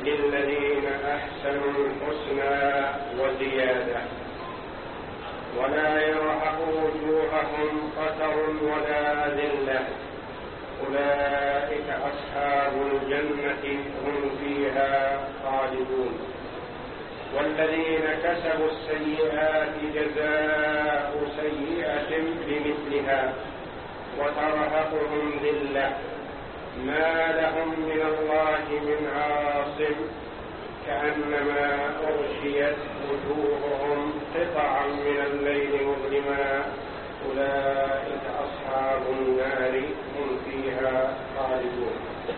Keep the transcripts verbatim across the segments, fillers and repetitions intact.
للذين أحسنوا الحسنى وزيادة ولا يرهق وجوههم قتر ولا ذلة أولئك أصحاب الجنة هم فيها خالدون. والذين كسبوا السيئات جزاء سيئة بمثلها وترهقهم ذلة ما لهم من الله من عاصم كأنما أغشيت وجوههم قطعا من الليل مظلما أولئك أصحاب النار هم فيها خالدون.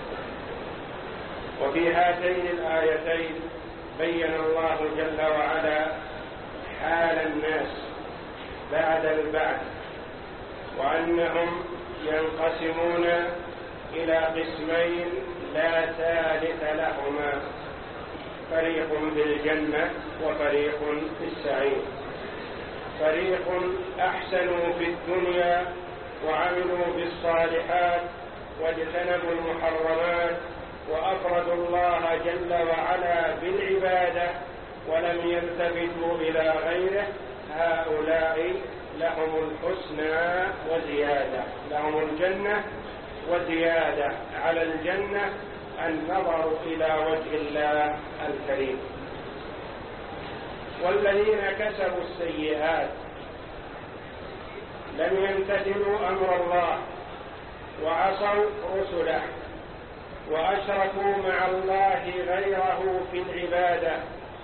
وفي هاتين الآيتين بين الله جل وعلا حال الناس بعد البعث، وأنهم ينقسمون إلى قسمين لا ثالث لهما، فريق في الجنة وفريق في السعير. فريق أحسنوا في الدنيا وعملوا بالصالحات واجتنبوا المحرمات وأفردوا الله جل وعلا بالعبادة ولم يلتفتوا إلى غيره، هؤلاء لهم الحسنى وزيادة، لهم الجنة وزيادة على الجنة النظر إلى وجه الله الكريم. والذين كسبوا السيئات لم يمتثلوا أمر الله وعصوا رسله وأشركوا مع الله غيره في العبادة،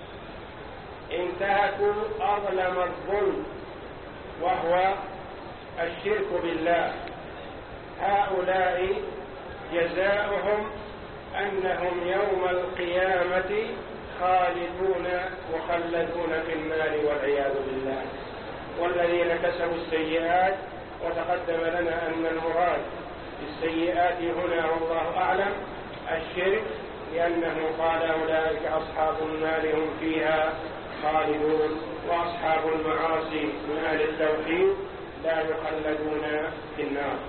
انتهكوا أظلم الظلم وهو الشرك بالله، هؤلاء جزاؤهم أنهم يوم القيامة خالدون مخلدون في النار والعياذ بالله. والذين كسبوا السيئات، وتقدم لنا أن المراد بالسيئات هنا والله أعلم الشرك، لأنه قال أولئك أصحاب النار هم فيها خالدون، وأصحاب المعاصي من أهل التوحيد لا يخلدون في النار.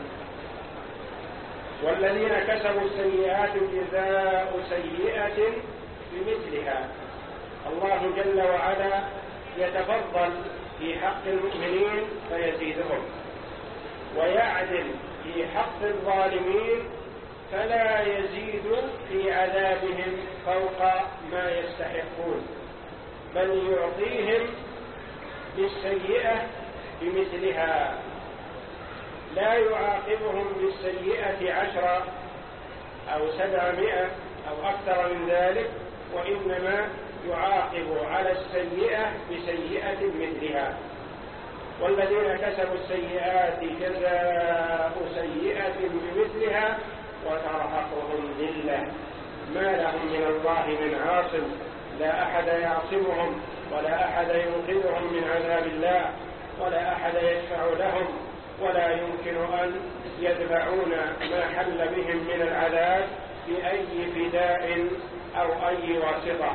والذين كسبوا السيئات جزاء سيئة بمثلها. الله جل وعلا يتفضل في حق المؤمنين فيزيدهم، ويعدل في حق الظالمين فلا يزيد في عذابهم فوق ما يستحقون، بل يعطيهم بالسيئة بمثلها، لا يعاقبهم بالسيئة عشرة أو سبعمائة أو أكثر من ذلك، وإنما يعاقب على السيئة بسيئة مثلها. والذين كسبوا السيئات جزاء سيئة بمثلها وترهقهم ذلة ما لهم من الله من عاصم، لا أحد يعصمهم ولا أحد ينقذهم من عذاب الله ولا أحد يشفع لهم، ولا يمكن أن يدفعون ما حل بهم من العذاب بأي فداء أو أي واسطة.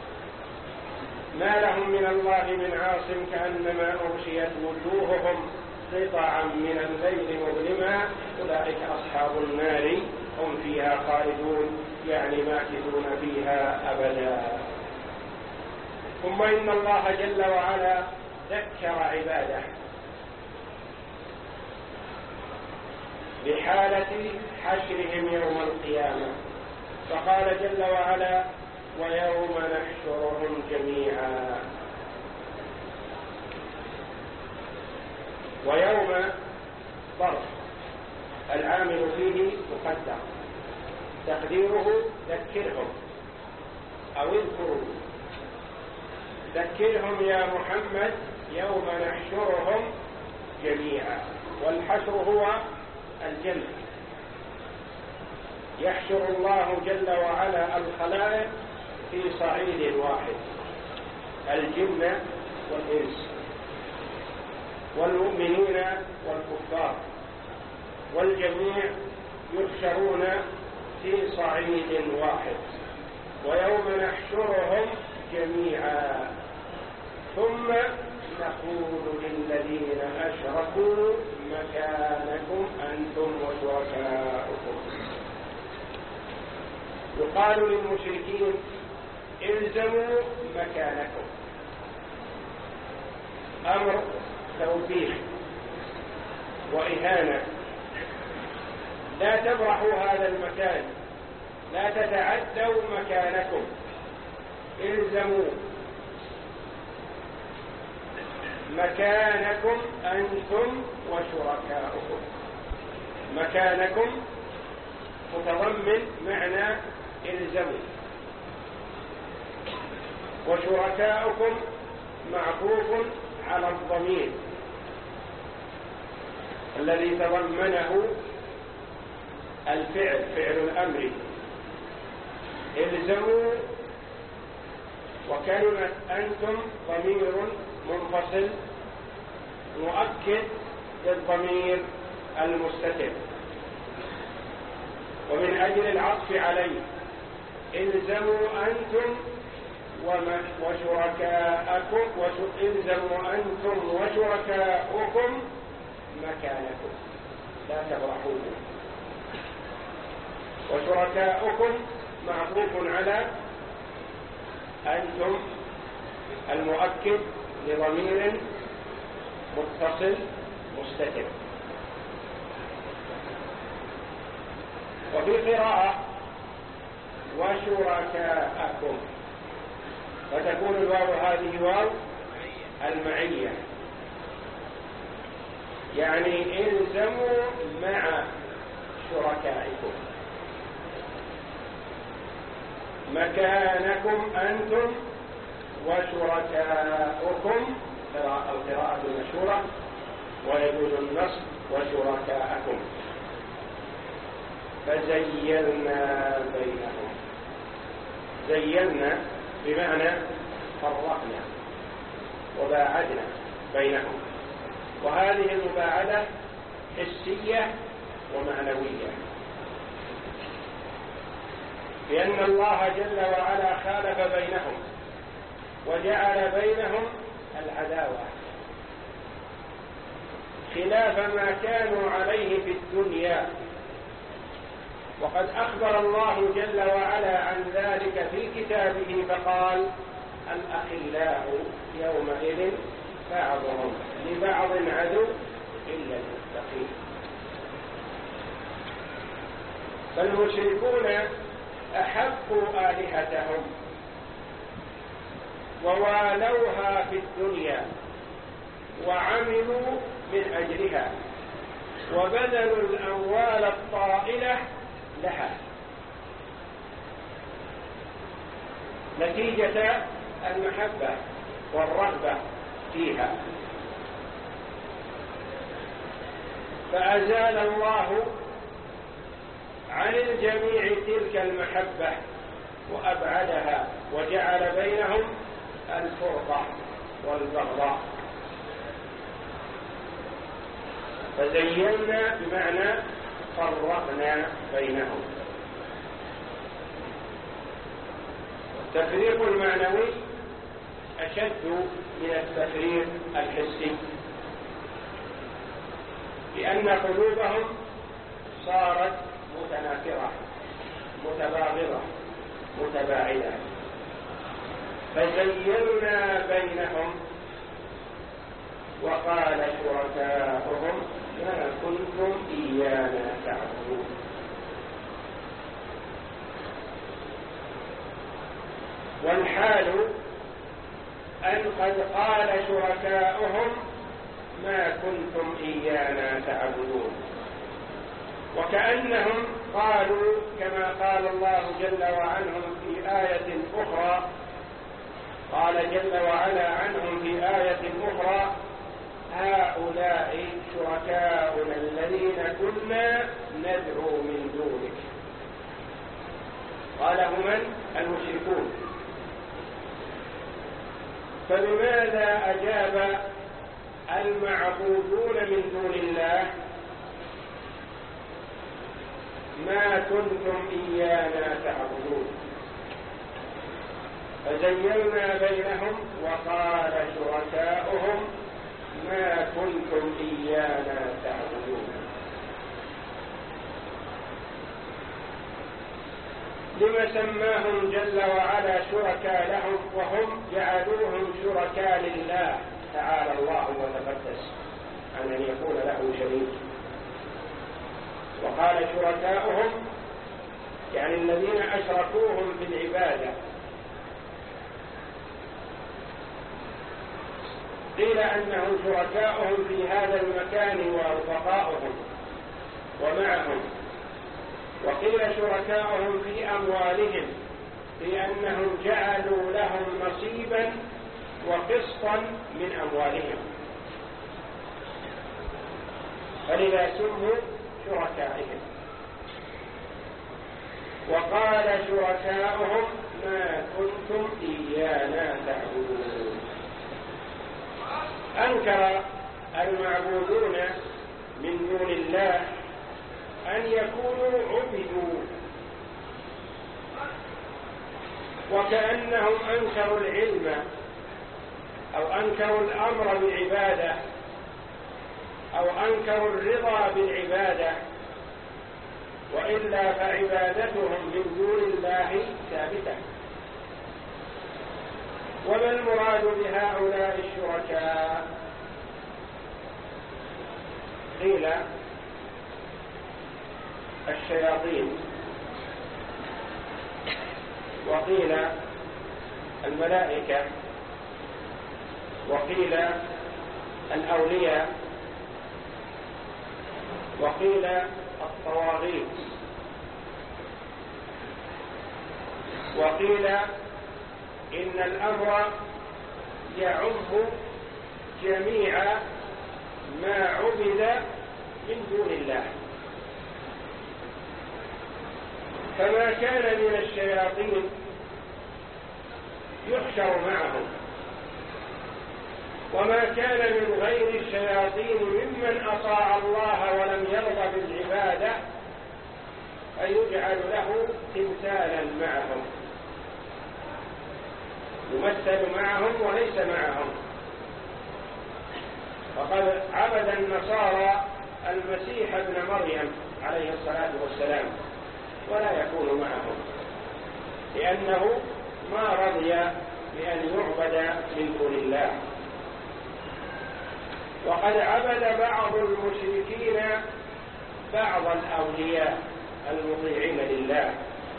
ما لهم من الله من عاصم كأنما أغشيت وجوههم قطعا من الليل مظلما أولئك أصحاب النار هم فيها خالدون، يعني ماكثون فيها أبدا. ثم إن الله جل وعلا ذكر عباده بحالة حشرهم يوم القيامة، فقال جل وعلا ويوم نحشرهم جميعا. ويوم ظرف العامل فيه مقدر، تقديره ذكرهم أو اذكروا، ذكرهم يا محمد يوم نحشرهم جميعا. والحشر هو الجمع، يحشر الله جل وعلا الخلائق في صعيد واحد، الجن والإنس والمؤمنين والكفار، والجميع يحشرون في صعيد واحد. ويوم نحشرهم جميعا ثم نقول للذين أشركوا مكانكم أنتم وشركاؤكم. يقال للمشركين الزموا مكانكم. أمر توبيخ وإهانة، لا تبرحوا هذا المكان، لا تتعدوا مكانكم، الزموا مكانكم أنتم وشركاؤكم. مكانكم متضمن معنى الزموا، وشركاؤكم معطوف على الضمير الذي تضمنه الفعل، فعل الأمر. الزموا وكلمة أنتم ضمير منفصل مؤكد للضمير المستتر، ومن أجل العطف عليه الزموا أنتم وشركاءكم، الزموا أنتم وشركاؤكم مكانكم، لا تبرحوا. وشركاؤكم معطوف على أنتم المؤكد لضمير متصل مستتر. وفي قراءة وشركاءكم، فتكون الواو هذه واو المعية، يعني الزموا مع شركائكم مكانكم أنتم وشركاؤكم، القراءة المشهورة، ويجوز النصب وشركاءكم. فزيلنا بينهم، زيلنا بمعنى فرقنا وباعدنا بينهم، وهذه المباعدة حسية ومعنوية، لأن الله جل وعلا خالف بينهم وجعل بينهم العداوة خلاف ما كانوا عليه في الدنيا. وقد أخبر الله جل وعلا عن ذلك في كتابه فقال الأخلاء يومئذ بعضهم لبعض عدو إلا المتقين. فالمشركون أحبوا آلهتهم ووالوها في الدنيا وعملوا من أجلها وبذلوا الأموال الطائلة لها نتيجة المحبة والرغبة فيها، فأزال الله عن الجميع تلك المحبة وأبعدها وجعل بينهم الفرقة والبغضاء. فزينا بمعنى فرقنا بينهم. التفريق المعنوي أشد من التفريق الحسي، لأن قلوبهم صارت متنافرة متباغضة متباعدة. فزينا بينهم وقال شركاؤهم ما كنتم إيانا تعبدون. والحال أن قد قال شركاؤهم ما كنتم إيانا تعبدون، وكأنهم قالوا كما قال الله جل وعلا في آية أخرى، قال جل وعلا عنهم في آية أخرى هؤلاء شركاؤنا الذين كنا ندعو من دونك. قالهم من؟ المشركون. فلماذا أجاب المعبودون من دون الله ما كنتم إيانا تعبدون؟ فزينا بينهم وقال شركاؤهم ما كنتم إيانا تعبدون. لما سماهم جل وعلا شركاء لهم وهم جعلوهم شركاء لله تعالى الله وتقدس عن أن يكون له شريك. وقال شركاؤهم يعني الذين أشركوهم في العبادة. قيل أنهم شركاؤهم في هذا المكان ورفقاؤهم ومعهم، وقيل شركاؤهم في أموالهم لأنهم جعلوا لهم نصيبا وقسطا من أموالهم، فلذا سموا شركائهم. وقال شركاؤهم ما كنتم إيانا تعبدون. أنكر المعبودون من دون الله أن يكونوا عبدوا، وكأنهم أنكروا العلم أو أنكروا الأمر بالعبادة أو أنكروا الرضا بالعبادة، وإلا فعبادتهم من دون الله ثابتة. وما المراد بهؤلاء الشركاء؟ قيل الشياطين، وقيل الملائكة، وقيل الأولياء، وقيل الطواغيت، وقيل إن الأمر يعم جميع ما عبد من دون الله، فما كان من الشياطين يحشر معهم، وما كان من غير الشياطين ممن أطاع الله ولم يرضى بالعبادة فيجعل له تمثالا معهم، يمثل معهم وليس معهم. فقد عبد النصارى المسيح ابن مريم عليه الصلاة والسلام ولا يكون معهم، لأنه ما رضي بأن يعبد من دون الله. وقد عبد بعض المشركين بعض الأولياء المطيعين لله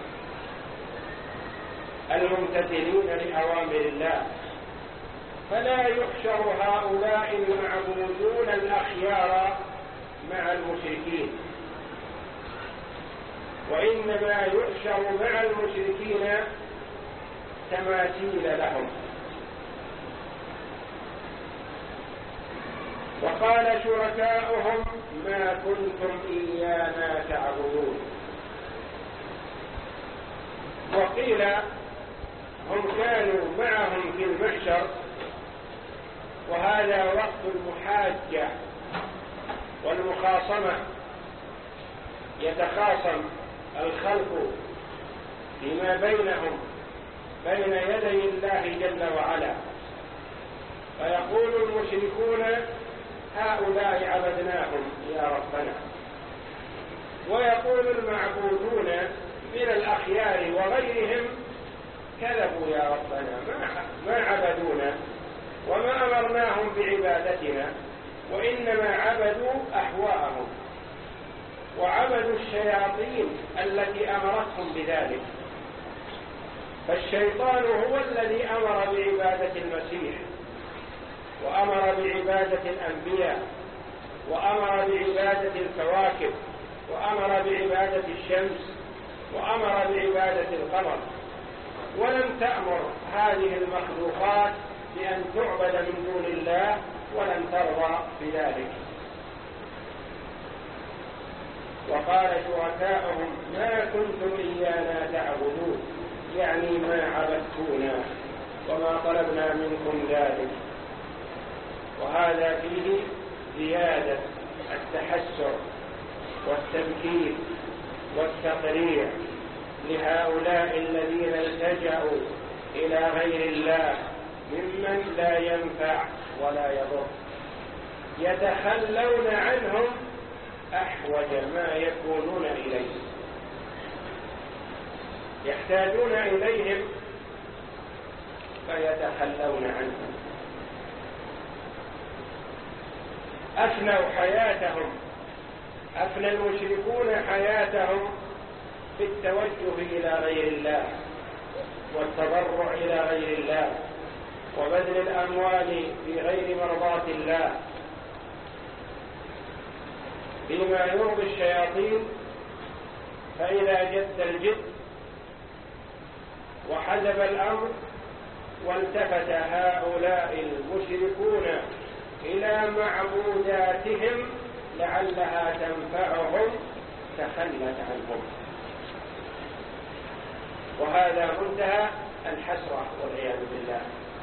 الممتثلين لأوامر الله، فلا يحشر هؤلاء المعبودون الأخيار مع المشركين، وإنما يحشر مع المشركين تماثيل لهم. وقال شركاؤهم ما كنتم إيانا تعبدون. وقيل هم كانوا معهم في المحشر، وهذا وقت المحاجة والمخاصمة، يتخاصم الخلق فيما بينهم بين يدي الله جل وعلا، فيقول المشركون هؤلاء عبدناهم يا ربنا، ويقول المعبودون من الأخيار وغيرهم كذبوا يا ربنا، ما عبدونا وما أمرناهم بعبادتنا، وإنما عبدوا أهواءهم وعبدوا الشياطين التي أمرتهم بذلك. فالشيطان هو الذي أمر بعبادة المسيح، وأمر بعبادة الأنبياء، وأمر بعبادة الكواكب، وأمر بعبادة الشمس، وأمر بعبادة القمر، ولم تأمر هذه المخلوقات بأن تعبد من دون الله ولن ترضى بذلك. وقال شركاؤهم ما كنتم إيانا تعبدون، يعني ما عبدتونا وما طلبنا منكم ذلك. وهذا فيه زيادة التحسر والتبكير والتقريع لهؤلاء الذين التجأوا إلى غير الله ممن لا ينفع ولا يضر، يتخلون عنهم أحوج ما يكونون إليه. يحتاجون إليهم فيتخلون عنهم. أفنوا حياتهم، أفنى المشركون حياتهم في التوجه إلى غير الله والتضرع إلى غير الله وبذل الأموال في غير مرضاة الله بما يرضي الشياطين. فإذا جد الجد وحزب الأمر والتفت هؤلاء المشركون إلى معبوداتهم لعلها تنفعهم تخلت عنهم، وهذا منتهى الحسرة والعياذ بالله.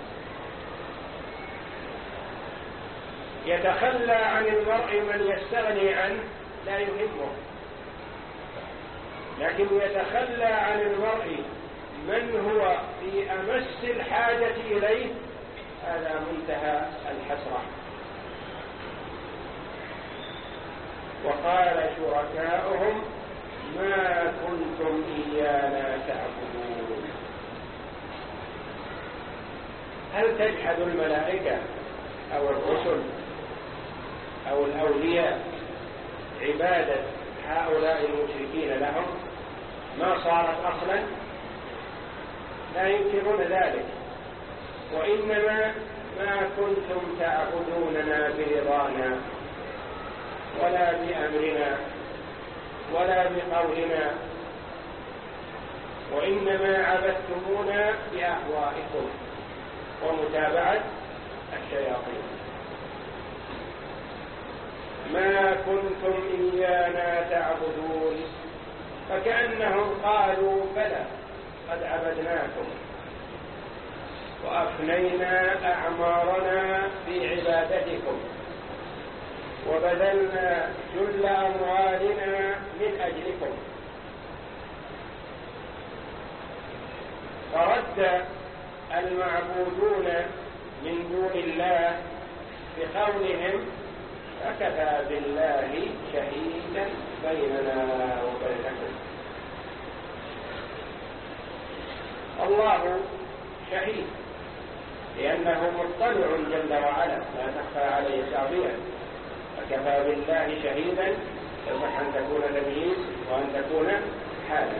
يتخلى عن المرء من يستغني عنه لا يهمه، لكن يتخلى عن المرء من هو في أمس الحاجة إليه، هذا منتهى الحسرة. وقال شركاؤهم ما كنتم إيانا تعبدون. هل تجحد الملائكة أو الرسل أو الأولياء عبادة هؤلاء المشركين لهم؟ ما صارت أصلا، لا ينكرون ذلك، وإنما ما كنتم تعبدوننا برضانا ولا بأمرنا ولا بقولنا، وإنما عبدتمونا بأهوائكم ومتابعة الشياطين. ما كنتم إيانا تعبدون، فكأنهم قالوا بلى قد عبدناكم وأفنينا أعمارنا في عبادتكم وبذلنا جل أموالنا من أجلكم. فرد المعبودون من دون الله بقولهم فكفى بالله شهيدا بيننا وبينكم. الله شهيد لأنه مطلع جل وعلا لا تخفى عليه خافية، فكفى بالله شهيدا يصح أن تكون تمييز وأن تكون حالا.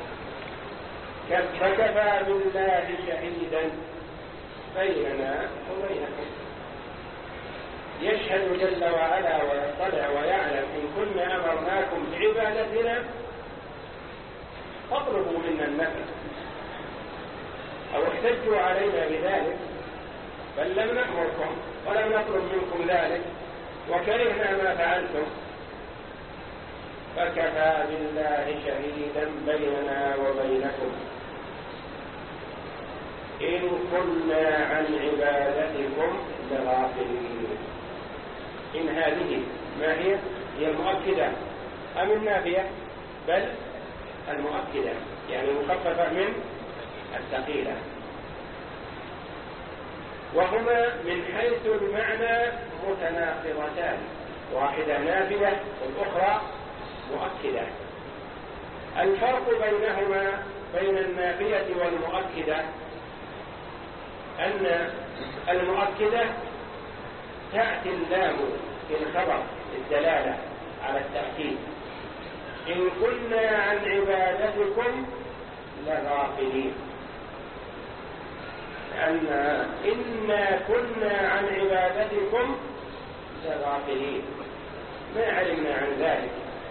فكفى بالله شهيدا بيننا وبينكم، يشهد جل وعلا ويطلع ويعلم إن كنا أمرناكم بعبادتنا فاطلبوا منا النفع، أو احتجوا علينا بذلك، بل لم نأمركم ولم نطلب منكم ذلك وكرهنا ما فعلتم. فكفى بالله شهيدا بيننا وبينكم إن كنا عن عبادتكم لغافلين. إن هذه ما هي؟ هي المؤكدة أم النافية؟ بل المؤكدة، يعني مخففة من الثقيلة، وهما من حيث المعنى متناقضتان، واحدة نافية والأخرى مؤكدة. الفرق بينهما بين النافية والمؤكدة أن المؤكدة تأتي اللام في الخبر الدلالة على التأكيد، إن كنا عن عبادتكم لغافلين، أن إنا كنا عن عبادتكم لغافلين، ما علمنا عن ذلك،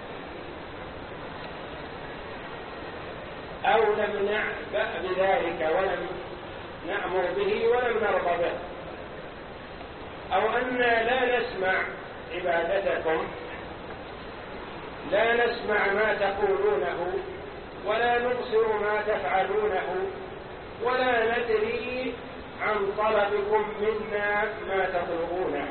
أو لم نعبأ بذلك ولم نأمر به ولم نرضى به، أو أننا لا نسمع عبادتكم، لا نسمع ما تقولونه ولا نبصر ما تفعلونه ولا ندري عن طلبكم منا ما تطلبونه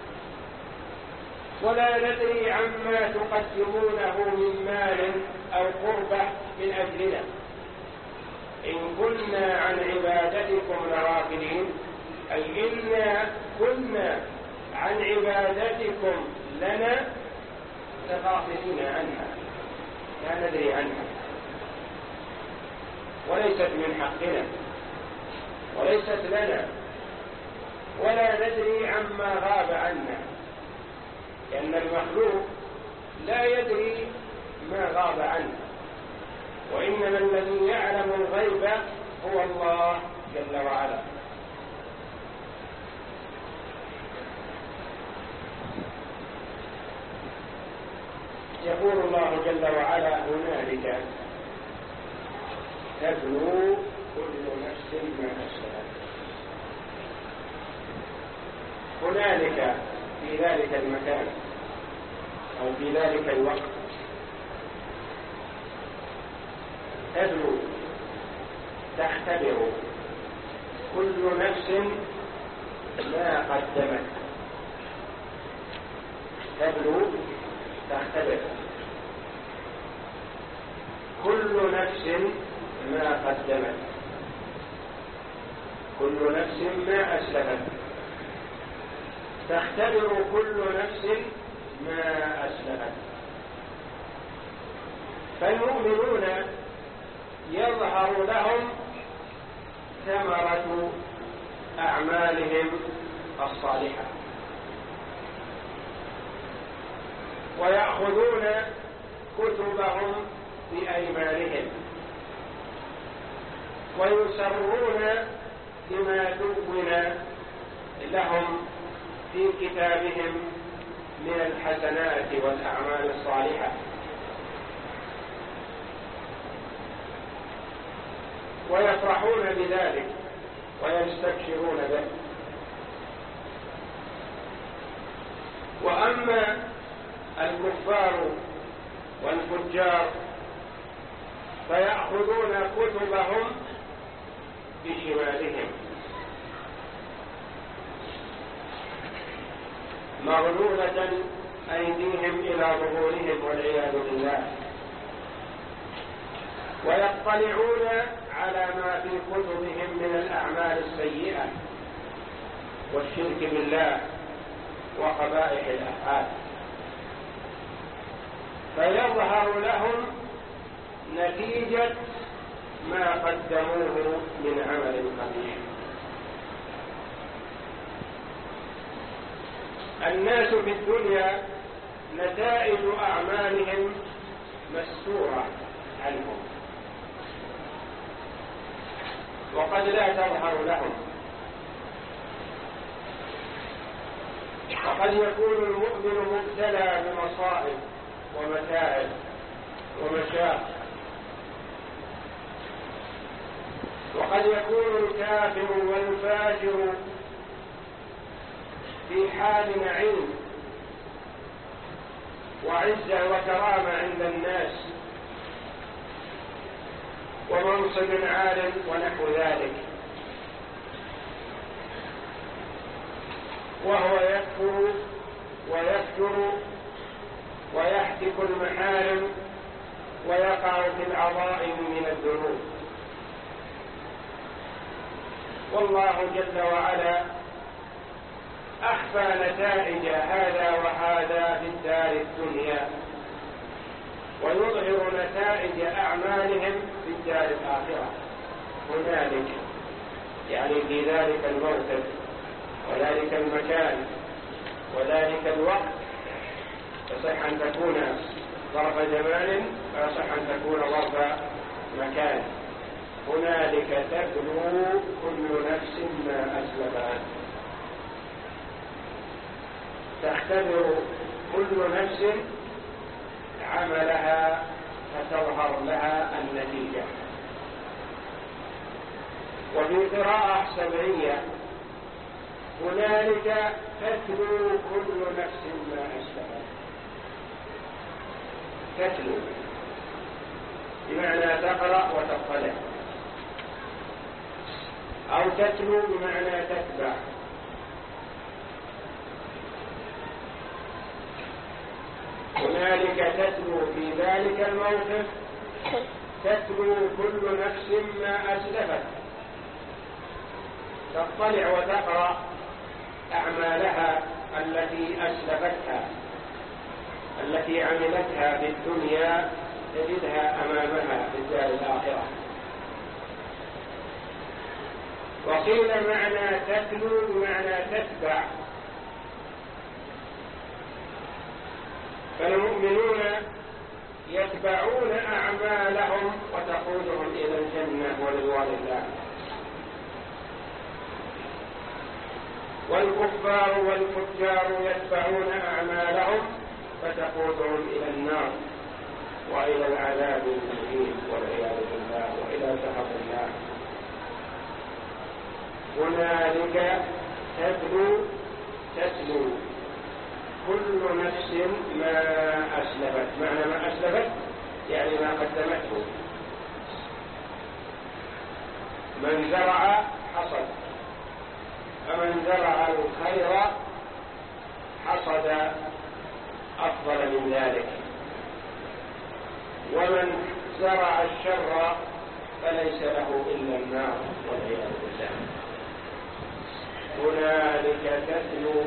ولا ندري عما تقدمونه من مال أو قربة من أجلنا. إن كنا عن عبادتكم لغافلين، أي إنا كنا عن عبادتكم لنا لغافلين عنها، لا ندري عنها. وليست من حقنا وليست لنا، ولا ندري عما غاب عنا، لأن المخلوق لا يدري ما غاب عنه، وإنما الذي يعلم الغيب هو الله جل وعلا. يقول الله جل وعلا: هنالك تبلو كل نفس ما أسلفت. هنالك في ذلك المكان أو في ذلك الوقت تبلو تختبر كل نفس ما قدمت. تبلو تختبر كل نفس ما قدمت، كل نفس ما أسلفت. تختبر كل نفس ما أسلفت. فالمؤمنون يظهر لهم ثمرة أعمالهم الصالحة، ويأخذون كتبهم بأيمانهم، ويسرون بما دون لهم في كتابهم من الحسنات والأعمال الصالحة، ويفرحون بذلك ويستبشرون به. وأما الكفار والفجار فيأخذون كتبهم بشمالهم مغلولة أيديهم إلى ظهورهم والعياذ بالله، ويطلعون على ما في كتبهم من الأعمال السيئة والشرك بالله وقبائح الأفعال، فيظهر لهم نتيجة ما قدموه من عمل قبيح. الناس في الدنيا نتائج أعمالهم مستورة عنهم، وقد لا تظهر لهم. وقد يكون المؤمن مبتلى بمصائب ومتاعب ومشاق، وقد يكون الكافر والفاجر في حال نعيم وعزة وكرامة عند الناس ومنصب عال ونحو ذلك، وهو يكفر ويفجر ويحتك المحارم ويقع في العظائم من الذنوب. والله جل وعلا أخفى نتائج هذا وهذا في الدار الدنيا، ويظهر نتائج أعمالهم في الدار الآخرة. هنالك يعني في ذلك الموقف وذلك المكان وذلك الوقت، يصح أن تكون ظرف زمان ويصح أن تكون ظرف مكان. هنالك تبلو كل نفس ما أسلفت. تختبر كل نفس عملها فتظهر لها النتيجة. وفي قراءة سبعية هنالك تتلو كل نفس ما أسلفت. تتلو بمعنى تقرأ وتطلع، أو تتلو بمعنى تتبع. هنالك تتلو في ذلك الموقف، تتلو كل نفس ما أسلفت، تطلع وتقرأ أعمالها التي أسلفتها، التي عملتها في الدنيا تجدها أمامها في الدار الآخرة. وقيل معنى تتلو بمعنى تتبع. فالمؤمنون يتبعون أعمالهم وتقودهم إلى الجنة ورضوان الله، والكفار والفجار يتبعون أعمالهم فتقودهم إلى النار وإلى العذاب المهين والعياذ بالله وإلى سخط الله. هنالك تتلو تتلو كل نفس ما أسلفت. معنى ما أسلفت يعني ما قدمته. من زرع حصد، فمن زرع الخير حصد أفضل من ذلك، ومن زرع الشر فليس له إلا النار والعياذ بالله. هنالك تتلو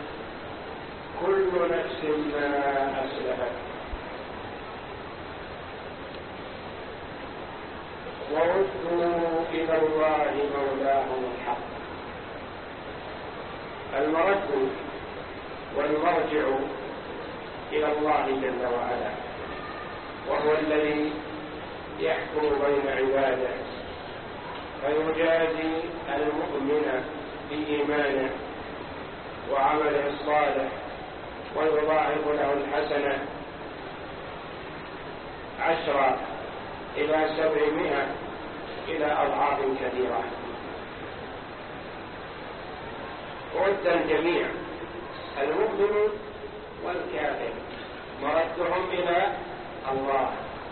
كل نفس ما أسلفت. وردوا إلى الله مولاهم الحق. المرد والمرجع إلى الله جل وعلا، وهو الذي يحكم بين عباده فيجازي المؤمن بإيمانه وعمله الصالح ويضاعف له الحسنة عشرة إلى سبعمائة إلى أضعاف كثيرة. رد الجميع المؤمن والكافر مردهم إلى الله.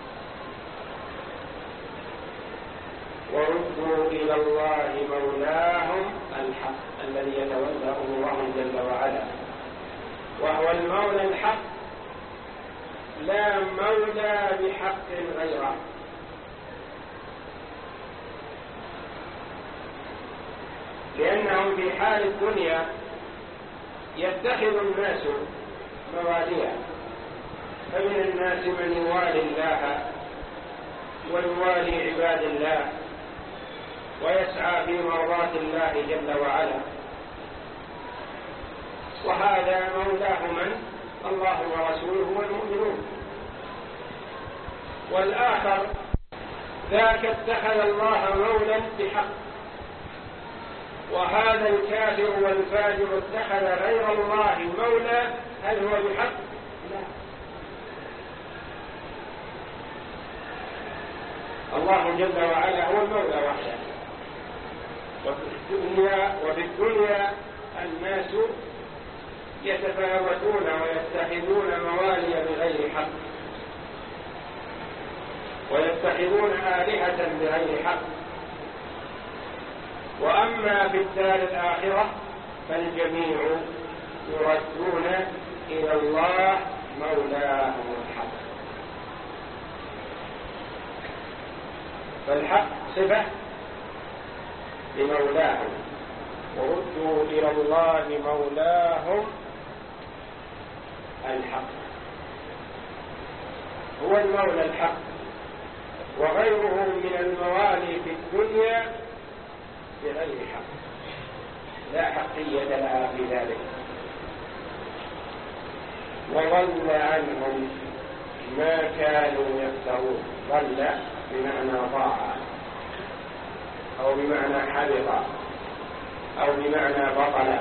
وردوا إلى الله مولاهم الحق الذي يتولى أمورهم جل وعلا، وهو المولى الحق لا مولى بحق غيره. لأنهم في حال الدنيا يتخذ الناس مواليا، فمن الناس من يوالي الله ويوالي عباد الله ويسعى في مرضاة الله جل وعلا، وهذا مولاه من؟ الله ورسوله والمؤمنون. والآخر ذاك اتخذ الله مولا بحق، وهذا الكافر والفاجر اتخذ غير الله مولا. هل هو بحق؟ لا. الله جل وعلا هو المولى وحده. وفي الدنيا وفي الدنيا الناس يتفاوتون ويتخذون موالي بغير حق، ويتخذون آلهة بغير حق. وأما في الدار الآخرة فالجميع يردون إلى الله مولاهم الحق. فالحق صفة لمولاهم، وردوا إلى الله مولاهم الحق. هو المولى الحق، وغيره من الموالي في الدنيا بغير حق لا حقية لها في ذلك. وضل عنهم ما كانوا يفترون. ضل بمعنى ضاع، أو بمعنى حبط، أو بمعنى بطل.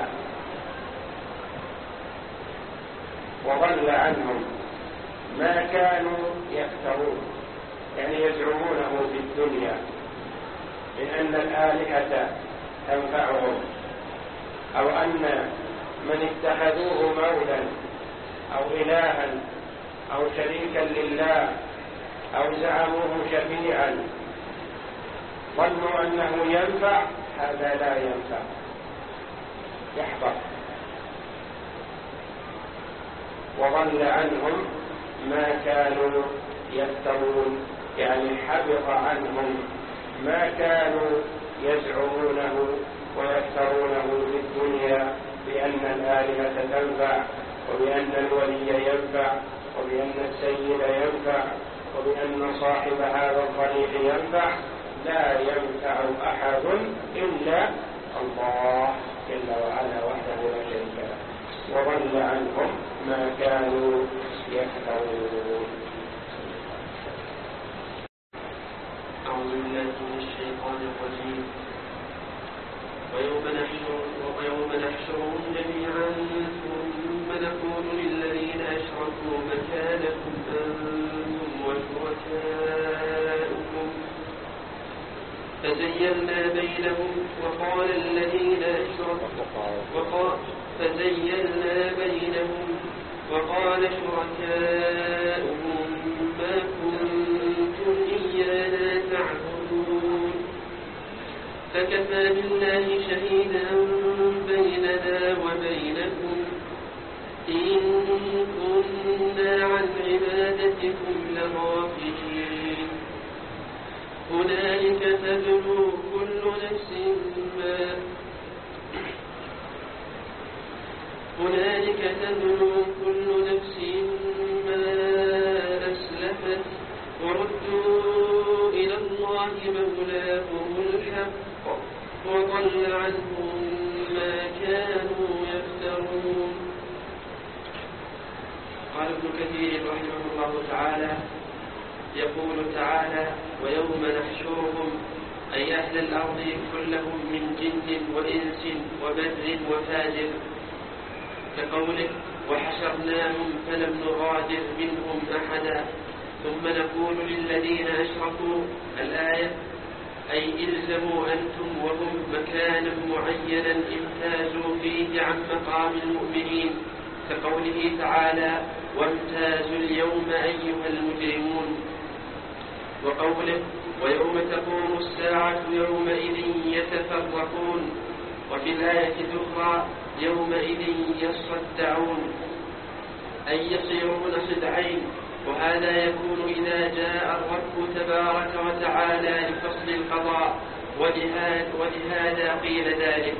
وضل عنهم ما كانوا يفترون، يعني يزعمونه في الدنيا من أن الآلهة تنفعهم، أو أن من اتخذوه مولا أو إلها أو شريكا لله أو زعموه شفيعا ظنوا أنه ينفع. هذا لا ينفع، يحبط. وضل عنهم ما كانوا يفترون، يعني حبط عنهم ما كانوا يزعمونه ويفترونه في الدنيا بأن الآلهة تنفع، وبأن الولي ينفع، وبأن السيد ينفع، وبأن صاحب هذا الطريق ينفع. لا ينفع أحد إلا الله جل وعلا وحده لا شريك له، وضل عنهم ما كانوا يفترون. أعوذ بالله من الشيطان الرجيم. ويوم نحشرهم ويوم نحشرهم جميعا ثم نقول للذين أشركوا مكانكم أنتم وشركاؤكم فزيلنا بينهم وقال الذين أشركوا فزيلنا بينهم وقال شركاؤهم ما كنتم إيانا تعبدون فكفى بالله شهيدا بيننا وبينكم إن كنا عن عبادتكم لغافلين هنالك تبلو كل نفس ما هنالك تبلو كل نفس ما أسلفت وردوا إلى الله مولاهم الحق وضل عنهم ما كانوا يفترون. قال ابن كثير رحمه الله تعالى: يقول تعالى: ويوم نحشرهم أي أهل الأرض كلهم من جن وإنس وبر وفاجر، كقوله: وحشرناهم فلم نغادر منهم أحدا. ثم نقول للذين أشركوا الآية أي إلزموا أنتم وهم مكانا معينا امتازوا فيه عن مقام المؤمنين، كقوله تعالى: وامتازوا اليوم أيها المجرمون. وقوله: ويوم تقوم الساعة يومئذ يتفرقون. وفي الآية الأخرى: يومئذ يصدعون أي يصيرون صدعين، وهذا يكون إذا جاء الرب تبارك وتعالى لفصل القضاء، ولهذا قيل ذلك.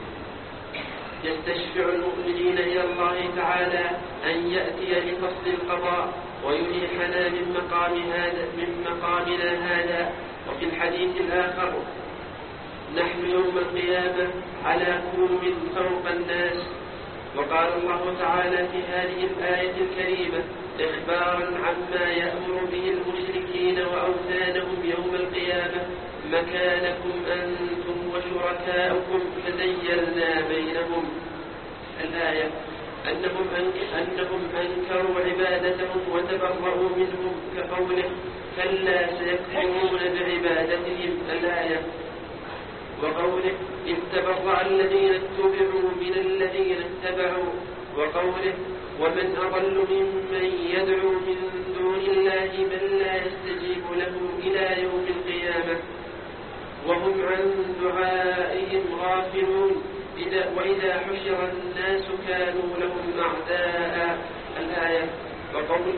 يستشفع المؤمنين إلى الله تعالى أن يأتي لفصل القضاء ويريحنا من مقام هذا من مقامنا هذا. وفي الحديث الآخر: نحن يوم القيامة على كوم فوق الناس. وقال الله تعالى في هذه الآية الكريمة إخبارا عما يأمر به المشركين وأوثانهم يوم القيامة: مكانكم أنتم وشركاؤكم فزيلنا بينهم. الآية أنهم, أنهم أنكروا عبادتهم وتبرؤوا منهم، كقوله: كلا سيكفرون بعبادتهم. الآية. وقوله: إذ تبرأ الذين اتبعوا من الذين اتبعوا. وقوله: ومن أضل ممن يدعو من دون الله من لا يستجيب له إلى يوم القيامة وهم عن دعائهم غافلون وإذا حشر الناس كانوا لهم أعداء. الآية. وقوله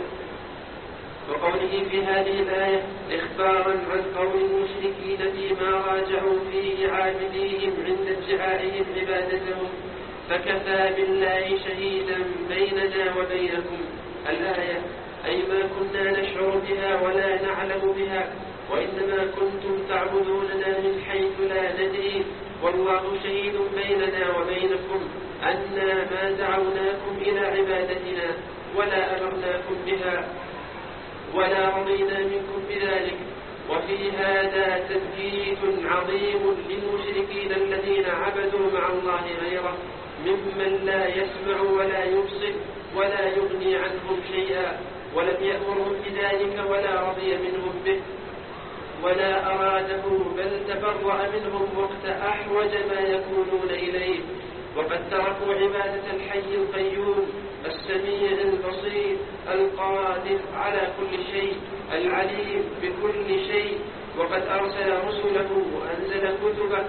وقوله في هذه الآية إخبارا عن قول المشركين فيما راجعوا فيه عابديهم عند ادعائهم عبادتهم: فكفى بالله شهيدا بيننا وبينكم. الآية. أي ما كنا نشعر بها ولا نعلم بها، وإنما كنتم تعبدوننا من حيث لا ندري، والله شهيد بيننا وبينكم أنا ما دعوناكم إلى عبادتنا ولا أمرناكم بها ولا رضينا منكم بذلك. وفي هذا تمهيد عظيم للمشركين الذين عبدوا مع الله غيره ممن لا يسمع ولا يبصر ولا يغني عنهم شيئا، ولم يأمرهم بذلك ولا رضي منهم به ولا أراده، بل تبرأ منهم وقت أحوج ما يكونون إليه. وقد تركوا عبادة الحي القيوم السميع البصير القادر على كل شيء العليم بكل شيء، وقد أرسل رسله وأنزل كتبه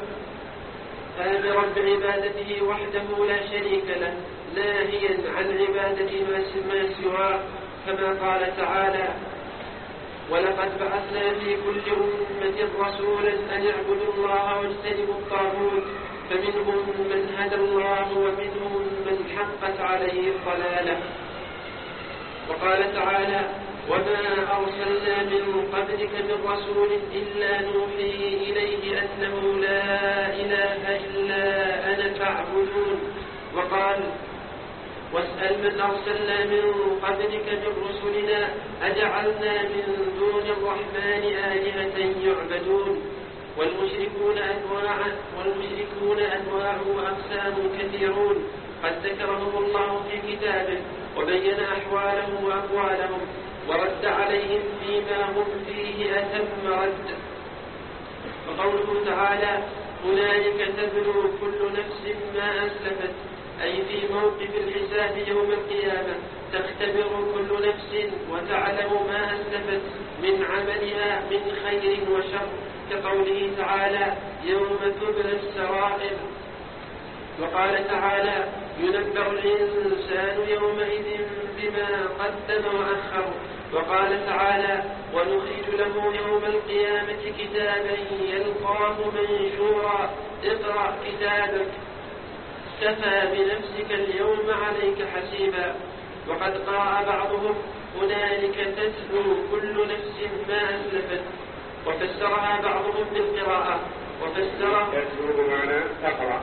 آمرا بعبادته وحده لا شريك له، ناهيا عن عبادة ما سواه، كما قال تعالى: ولقد بعثنا في كل أمة رسولا أن اعبدوا الله واجتنبوا الطاغوت، فمنهم من هدى الله ومنهم من حقت عليه الضلالة. وقال تعالى: وما أرسلنا من قبلك من رسول إلا نوحي إليه أنه لا إله إلا أنا فاعبدون. وقال واسأل من أرسلنا من قبلك من رسلنا أجعلنا من دون الرحمن آلهة يعبدون. والمشركون أنواع والمشركون أنواع وأقسام كثيرون قد ذكرهم الله في كتابه وبين أحوالهم وأقوالهم ورد عليهم فيما هم فيه أتم رد. وقوله تعالى هنالك تبلو كل نفس ما أسلفت، أي في موقف الحساب يوم القيامة تختبر كل نفس وتعلم ما أسلفت من عملها من خير وشر، كقوله تعالى يوم تبلى السرائر. وقال تعالى ينبأ الإنسان يومئذ بما قدم وأخر. وقال تعالى ونخرج له يوم القيامة كتابا يلقاه منشورا اقرأ كتابك كفى بنفسك اليوم عليك حسيبا. وقد قرأ بعضهم هنالك تتلو كل نفس ما أسلفت، وفسرها بعضهم بالقراءة وفسرها تتلو بمعنى تقرأ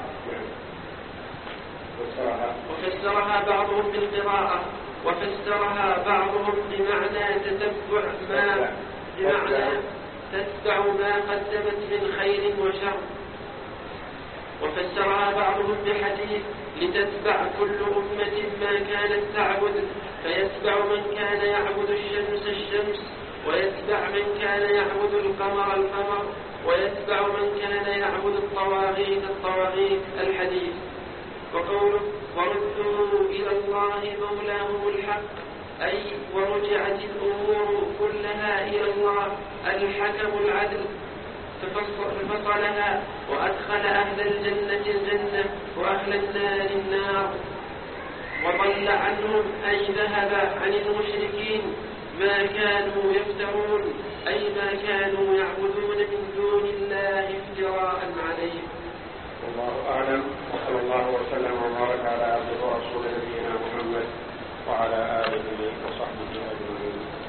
وفسرها بعضهم بالقراءة وفسرها بعضهم بمعنى تتبع ما بمعنى تتبع ما قدمت من خير وشر. وفسرها بعضهم بحديث لتتبع كل أمة ما كانت تعبد، فيتبع من كان يعبد الشمس الشمس، ويتبع من كان يعبد القمر القمر، ويتبع من كان يعبد الطواغيت الطواغيت الحديث. وقوله وردوا إلى الله مولاهم الحق، أي ورجعت الأمور كلها إلى الله الحكم العدل ففصلها وأدخل أهل الجنة الجنة وأهل النار النار، وضل عنهم أي ذهب عن المشركين ما كانوا يفترون، أي ما كانوا يعبدون من دون الله افتراء عليه. والله أعلم، وصلى الله وسلم وبارك على عبده ورسوله نبينا محمد وعلى آله وصحبه أجمعين.